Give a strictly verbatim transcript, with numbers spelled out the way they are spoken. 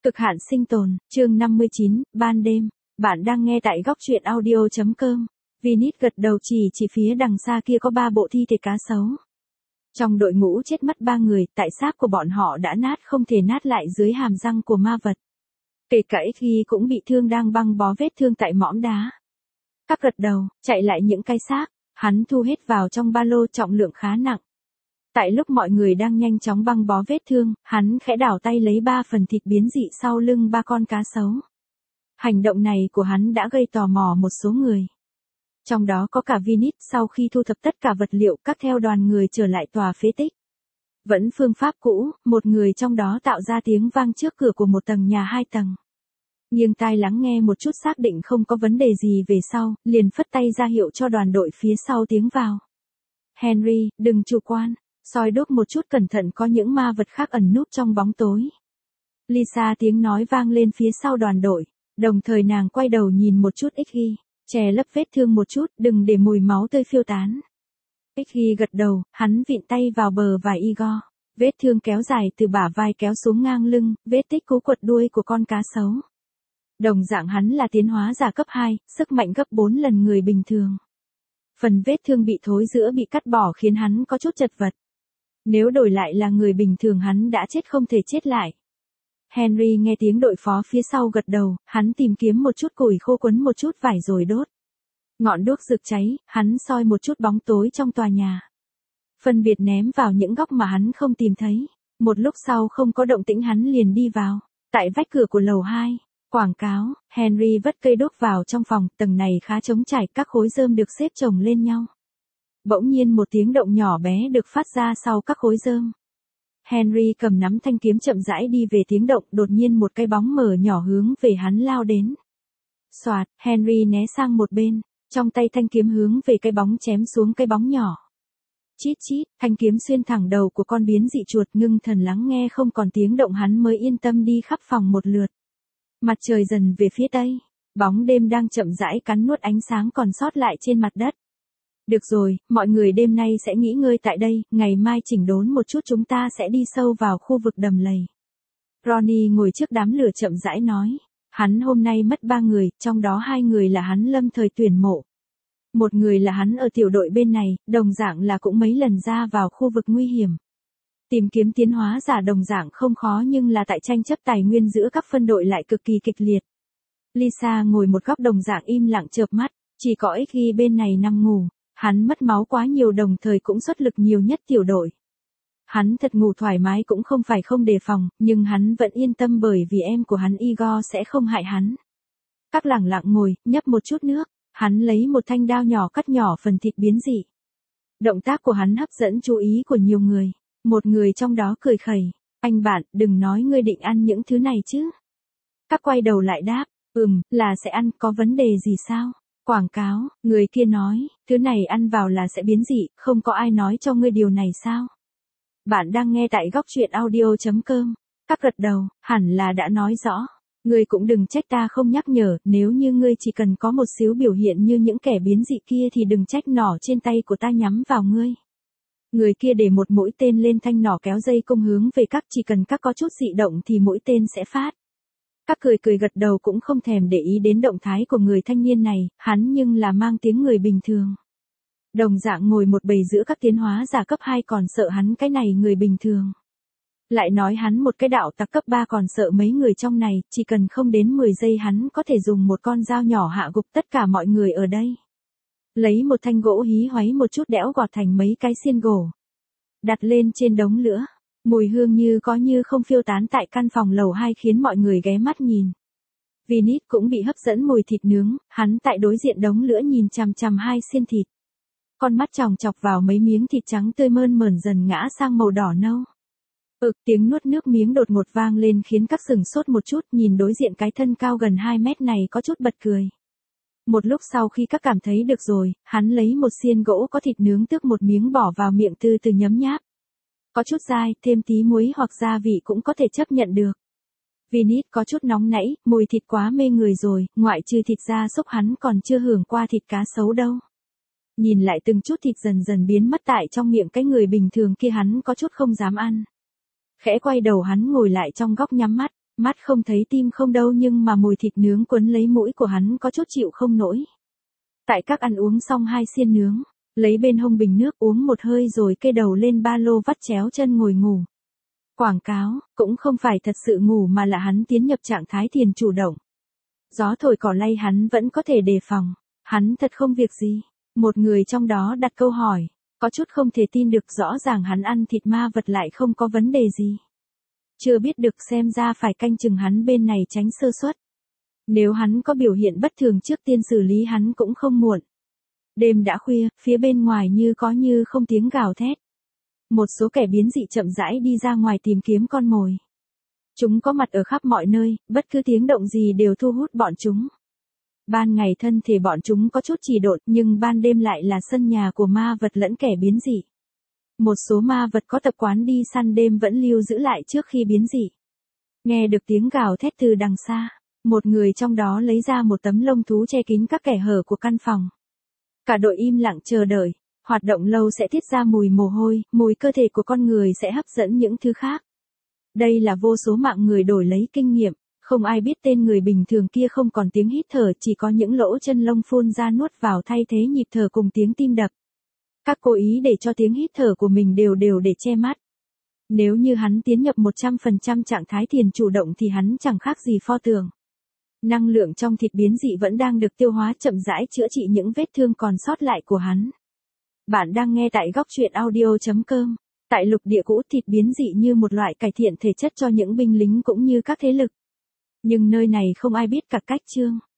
Cực hạn sinh tồn, chương năm mươi chín, ban đêm. Bạn đang nghe tại góc truyện audio chấm com. Vinit gật đầu chỉ chỉ phía đằng xa kia có ba bộ thi thể cá sấu. Trong đội ngũ chết mất ba người, tại xác của bọn họ đã nát không thể nát lại dưới hàm răng của ma vật. Kể cả khi cũng bị thương đang băng bó vết thương tại mỏm đá. Các gật đầu, chạy lại những cái xác, hắn thu hết vào trong ba lô trọng lượng khá nặng. Tại lúc mọi người đang nhanh chóng băng bó vết thương, hắn khẽ đảo tay lấy ba phần thịt biến dị sau lưng ba con cá sấu. Hành động này của hắn đã gây tò mò một số người. Trong đó có cả Vinit. Sau khi thu thập tất cả vật liệu, các theo đoàn người trở lại tòa phế tích. Vẫn phương pháp cũ, một người trong đó tạo ra tiếng vang trước cửa của một tầng nhà hai tầng. Nghiêng tai lắng nghe một chút xác định không có vấn đề gì về sau, liền phất tay ra hiệu cho đoàn đội phía sau tiến vào. Henry, đừng chủ quan. Soi đốt một chút cẩn thận, có những ma vật khác ẩn núp trong bóng tối. Lisa tiếng nói vang lên phía sau đoàn đội, đồng thời nàng quay đầu nhìn một chút Iggy, che lấp vết thương một chút, đừng để mùi máu tươi phiêu tán. Iggy gật đầu, hắn vịn tay vào bờ vai Igor, vết thương kéo dài từ bả vai kéo xuống ngang lưng, vết tích cú quật đuôi của con cá sấu. Đồng dạng hắn là tiến hóa giả cấp hai, sức mạnh gấp bốn lần người bình thường. Phần vết thương bị thối rữa bị cắt bỏ khiến hắn có chút chật vật. Nếu đổi lại là người bình thường hắn đã chết không thể chết lại. Henry nghe tiếng đội phó phía sau gật đầu, hắn tìm kiếm một chút củi khô quấn một chút vải rồi đốt. Ngọn đuốc rực cháy, hắn soi một chút bóng tối trong tòa nhà. Phân biệt ném vào những góc mà hắn không tìm thấy. Một lúc sau không có động tĩnh hắn liền đi vào. Tại vách cửa của lầu hai, quảng cáo, Henry vất cây đuốc vào trong phòng, tầng này khá trống trải, các khối rơm được xếp chồng lên nhau. Bỗng nhiên một tiếng động nhỏ bé được phát ra sau các khối rơm. Henry cầm nắm thanh kiếm chậm rãi đi về tiếng động, đột nhiên một cái bóng mờ nhỏ hướng về hắn lao đến. Soạt, Henry né sang một bên, trong tay thanh kiếm hướng về cái bóng chém xuống cái bóng nhỏ. Chít chít, thanh kiếm xuyên thẳng đầu của con biến dị chuột, ngưng thần lắng nghe không còn tiếng động hắn mới yên tâm đi khắp phòng một lượt. Mặt trời dần về phía tây, bóng đêm đang chậm rãi cắn nuốt ánh sáng còn sót lại trên mặt đất. Được rồi, mọi người đêm nay sẽ nghỉ ngơi tại đây, ngày mai chỉnh đốn một chút chúng ta sẽ đi sâu vào khu vực đầm lầy. Ronnie ngồi trước đám lửa chậm rãi nói, hắn hôm nay mất ba người, trong đó hai người là hắn lâm thời tuyển mộ. Một người là hắn ở tiểu đội bên này, đồng dạng là cũng mấy lần ra vào khu vực nguy hiểm. Tìm kiếm tiến hóa giả đồng dạng không khó nhưng là tại tranh chấp tài nguyên giữa các phân đội lại cực kỳ kịch liệt. Lisa ngồi một góc đồng dạng im lặng chợp mắt, chỉ có Iggy bên này nằm ngủ. Hắn mất máu quá nhiều đồng thời cũng xuất lực nhiều nhất tiểu đội. Hắn thật ngủ thoải mái cũng không phải không đề phòng, nhưng hắn vẫn yên tâm bởi vì em của hắn Igor sẽ không hại hắn. Các lẳng lặng ngồi, nhấp một chút nước, hắn lấy một thanh đao nhỏ cắt nhỏ phần thịt biến dị. Động tác của hắn hấp dẫn chú ý của nhiều người. Một người trong đó cười khẩy, anh bạn, đừng nói ngươi định ăn những thứ này chứ. Các quay đầu lại đáp, ừm, là sẽ ăn, có vấn đề gì sao? Quảng cáo, người kia nói, thứ này ăn vào là sẽ biến dị, không có ai nói cho ngươi điều này sao? Bạn đang nghe tại góc truyện audio chấm com. Các gật đầu, hẳn là đã nói rõ. Ngươi cũng đừng trách ta không nhắc nhở, nếu như ngươi chỉ cần có một xíu biểu hiện như những kẻ biến dị kia thì đừng trách nỏ trên tay của ta nhắm vào ngươi. Người kia để một mũi tên lên thanh nỏ kéo dây cung hướng về các, chỉ cần các có chút dị động thì mũi tên sẽ phát. Các cười cười gật đầu cũng không thèm để ý đến động thái của người thanh niên này, hắn nhưng là mang tiếng người bình thường. Đồng dạng ngồi một bầy giữa các tiến hóa giả cấp hai còn sợ hắn cái này người bình thường. Lại nói hắn một cái đạo tặc cấp ba còn sợ mấy người trong này, chỉ cần không đến mười giây hắn có thể dùng một con dao nhỏ hạ gục tất cả mọi người ở đây. Lấy một thanh gỗ hí hoáy một chút đẽo gọt thành mấy cái xiên gỗ. Đặt lên trên đống lửa. Mùi hương như có như không phiêu tán tại căn phòng lầu hai khiến mọi người ghé mắt nhìn. Vinit cũng bị hấp dẫn mùi thịt nướng, hắn tại đối diện đống lửa nhìn chằm chằm hai xiên thịt. Con mắt tròng chọc vào mấy miếng thịt trắng tươi mơn mởn dần ngã sang màu đỏ nâu. Ực tiếng nuốt nước miếng đột ngột vang lên khiến các sừng sốt một chút, nhìn đối diện cái thân cao gần hai mét này có chút bật cười. Một lúc sau khi các cảm thấy được rồi, hắn lấy một xiên gỗ có thịt nướng tước một miếng bỏ vào miệng từ từ nhấm nháp. Có chút dai, thêm tí muối hoặc gia vị cũng có thể chấp nhận được. Vinit có chút nóng nảy, mùi thịt quá mê người rồi, ngoại trừ thịt da súc hắn còn chưa hưởng qua thịt cá sấu đâu. Nhìn lại từng chút thịt dần dần biến mất tại trong miệng cái người bình thường kia hắn có chút không dám ăn. Khẽ quay đầu hắn ngồi lại trong góc nhắm mắt, Mắt không thấy tim không đâu nhưng mà mùi thịt nướng quấn lấy mũi của hắn có chút chịu không nổi. Tại các ăn uống xong hai xiên nướng, lấy bên hông bình nước uống một hơi rồi kê đầu lên ba lô vắt chéo chân ngồi ngủ. Quảng cáo, cũng không phải thật sự ngủ mà là hắn tiến nhập trạng thái thiền chủ động. Gió thổi cỏ lay hắn vẫn có thể đề phòng, hắn thật không việc gì. Một người trong đó đặt câu hỏi, có chút không thể tin được rõ ràng hắn ăn thịt ma vật lại không có vấn đề gì. Chưa biết được xem ra phải canh chừng hắn bên này tránh sơ suất. Nếu hắn có biểu hiện bất thường trước tiên xử lý hắn cũng không muộn. Đêm đã khuya, phía bên ngoài như có như không tiếng gào thét. Một số kẻ biến dị chậm rãi đi ra ngoài tìm kiếm con mồi. Chúng có mặt ở khắp mọi nơi, bất cứ tiếng động gì đều thu hút bọn chúng. Ban ngày thân thể bọn chúng có chút trì độn nhưng ban đêm lại là sân nhà của ma vật lẫn kẻ biến dị. Một số ma vật có tập quán đi săn đêm vẫn lưu giữ lại trước khi biến dị. Nghe được tiếng gào thét từ đằng xa, một người trong đó lấy ra một tấm lông thú che kín các kẻ hở của căn phòng. Cả đội im lặng chờ đợi, hoạt động lâu sẽ tiết ra mùi mồ hôi, mùi cơ thể của con người sẽ hấp dẫn những thứ khác. Đây là vô số mạng người đổi lấy kinh nghiệm, không ai biết tên người bình thường kia không còn tiếng hít thở, chỉ có những lỗ chân lông phun ra nuốt vào thay thế nhịp thở cùng tiếng tim đập. Các cố ý để cho tiếng hít thở của mình đều đều để che mắt. Nếu như hắn tiến nhập một trăm phần trăm trạng thái thiền chủ động thì hắn chẳng khác gì pho tượng. Năng lượng trong thịt biến dị vẫn đang được tiêu hóa chậm rãi chữa trị những vết thương còn sót lại của hắn. Bạn đang nghe tại góc truyện audio chấm com. Tại lục địa cũ, thịt biến dị như một loại cải thiện thể chất cho những binh lính cũng như các thế lực. Nhưng nơi này không ai biết cả cách chương.